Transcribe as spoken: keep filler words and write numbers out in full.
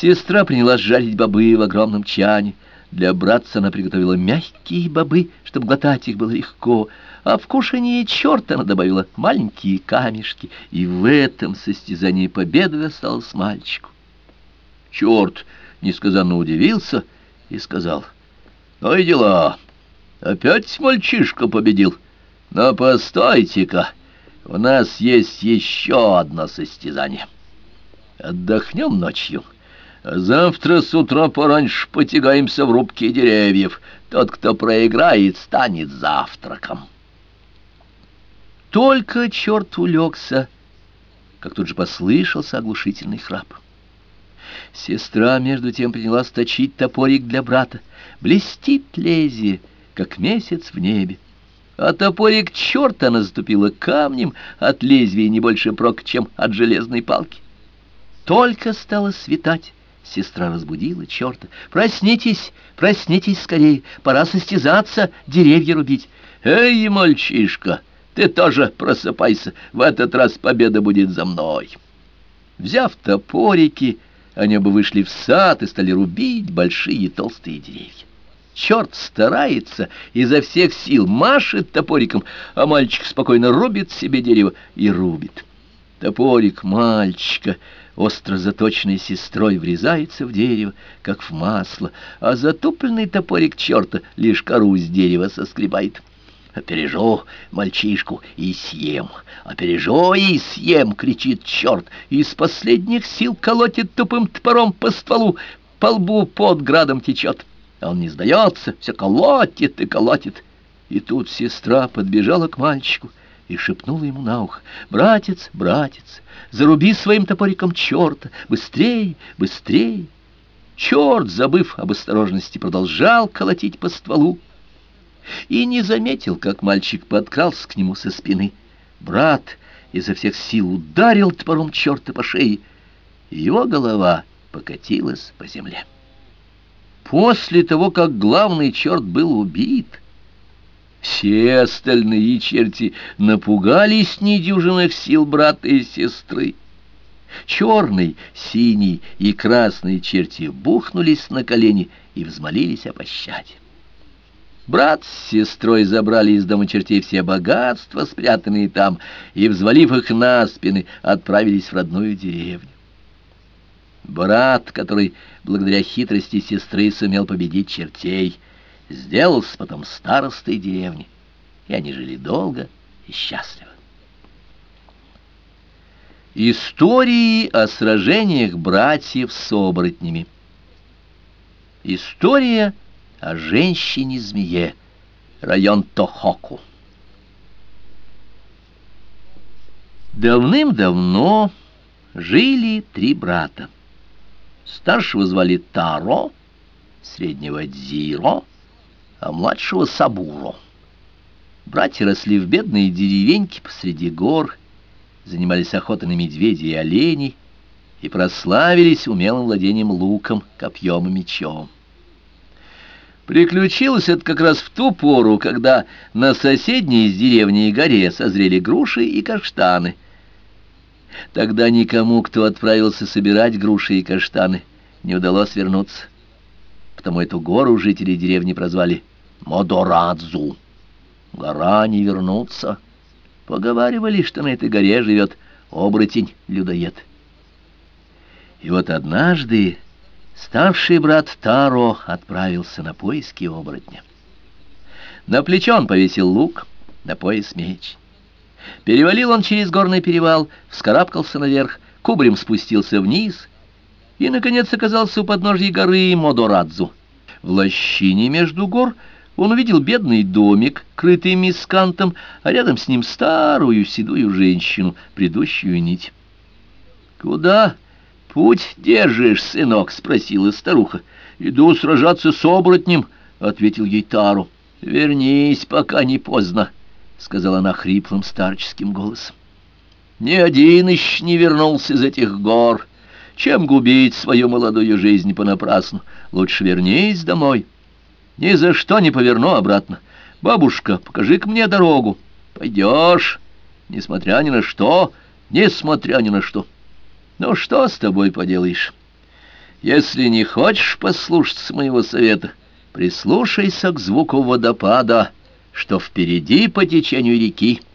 Сестра принялась жарить бобы в огромном чане. Для братца она приготовила мягкие бобы, чтобы глотать их было легко, а в кушанье черта она добавила маленькие камешки, и в этом состязании победа досталась мальчику. Черт несказанно удивился и сказал: «Ну и дела, опять мальчишка победил. Но постойте-ка, у нас есть еще одно состязание. Отдохнем ночью, а завтра с утра пораньше потягаемся в рубке деревьев. Тот, кто проиграет, станет завтраком». Только черт улегся, как тут же послышался оглушительный храп. Сестра, между тем, принялась точить топорик для брата. Блестит лезвие, как месяц в небе. А топорик черта наступила камнем, от лезвия не больше прок, чем от железной палки. Только стало светать, сестра разбудила черта. «Проснитесь, проснитесь скорее, пора состязаться, деревья рубить». «Эй, мальчишка, ты тоже просыпайся, в этот раз победа будет за мной». Взяв топорики, они оба вышли в сад и стали рубить большие толстые деревья. Черт старается, изо всех сил машет топориком, а мальчик спокойно рубит себе дерево и рубит. Топорик мальчика, остро заточенный сестрой, врезается в дерево, как в масло, а затупленный топорик черта лишь кору с дерева соскребает. «Опережу мальчишку и съем! Опережу и съем!» — кричит черт, и из последних сил колотит тупым топором по стволу, по лбу под градом течет. А он не сдается, все колотит и колотит. И тут сестра подбежала к мальчику и шепнула ему на ухо: «Братец, братец, заруби своим топориком черта! Быстрей, быстрей!» Черт, забыв об осторожности, продолжал колотить по стволу и не заметил, как мальчик подкрался к нему со спины. Брат изо всех сил ударил топором черта по шее, и его голова покатилась по земле. После того, как главный черт был убит, все остальные черти напугались недюжинных сил брата и сестры. Черный, синий и красный черти бухнулись на колени и взмолились о пощаде. Брат с сестрой забрали из дома чертей все богатства, спрятанные там, и, взвалив их на спины, отправились в родную деревню. Брат, который благодаря хитрости сестры сумел победить чертей, сделался потом старостой деревни, и они жили долго и счастливо. Истории о сражениях братьев с оборотнями. История о женщине-змее. Район Тохоку. Давным-давно жили три брата. Старшего звали Таро, среднего Дзиро, а младшего Сабуро. Братья росли в бедной деревеньке посреди гор, занимались охотой на медведей и оленей и прославились умелым владением луком, копьем и мечом. Приключилось это как раз в ту пору, когда на соседней с деревней горе созрели груши и каштаны. Тогда никому, кто отправился собирать груши и каштаны, не удалось вернуться. Потому эту гору жители деревни прозвали Модорадзу. Гора не вернуться. Поговаривали, что на этой горе живет оборотень-людоед. И вот однажды старший брат Таро отправился на поиски оборотня. На плечо он повесил лук, на пояс меч. Перевалил он через горный перевал, вскарабкался наверх, кубарем спустился вниз и, наконец, оказался у подножья горы Модорадзу. В лощине между гор он увидел бедный домик, крытый мискантом, а рядом с ним старую седую женщину, прядущую нить. «Куда путь держишь, сынок?» — спросила старуха. «Иду сражаться с оборотнем», — ответил ей Таро. «Вернись, пока не поздно», — сказала она хриплым старческим голосом. «Ни один еще не вернулся из этих гор. Чем губить свою молодую жизнь понапрасну? Лучше вернись домой». «Ни за что не поверну обратно. Бабушка, покажи-ка мне дорогу». «Пойдешь, несмотря ни на что, несмотря ни на что». «Ну что с тобой поделаешь? Если не хочешь послушаться моего совета, прислушайся к звуку водопада, что впереди по течению реки.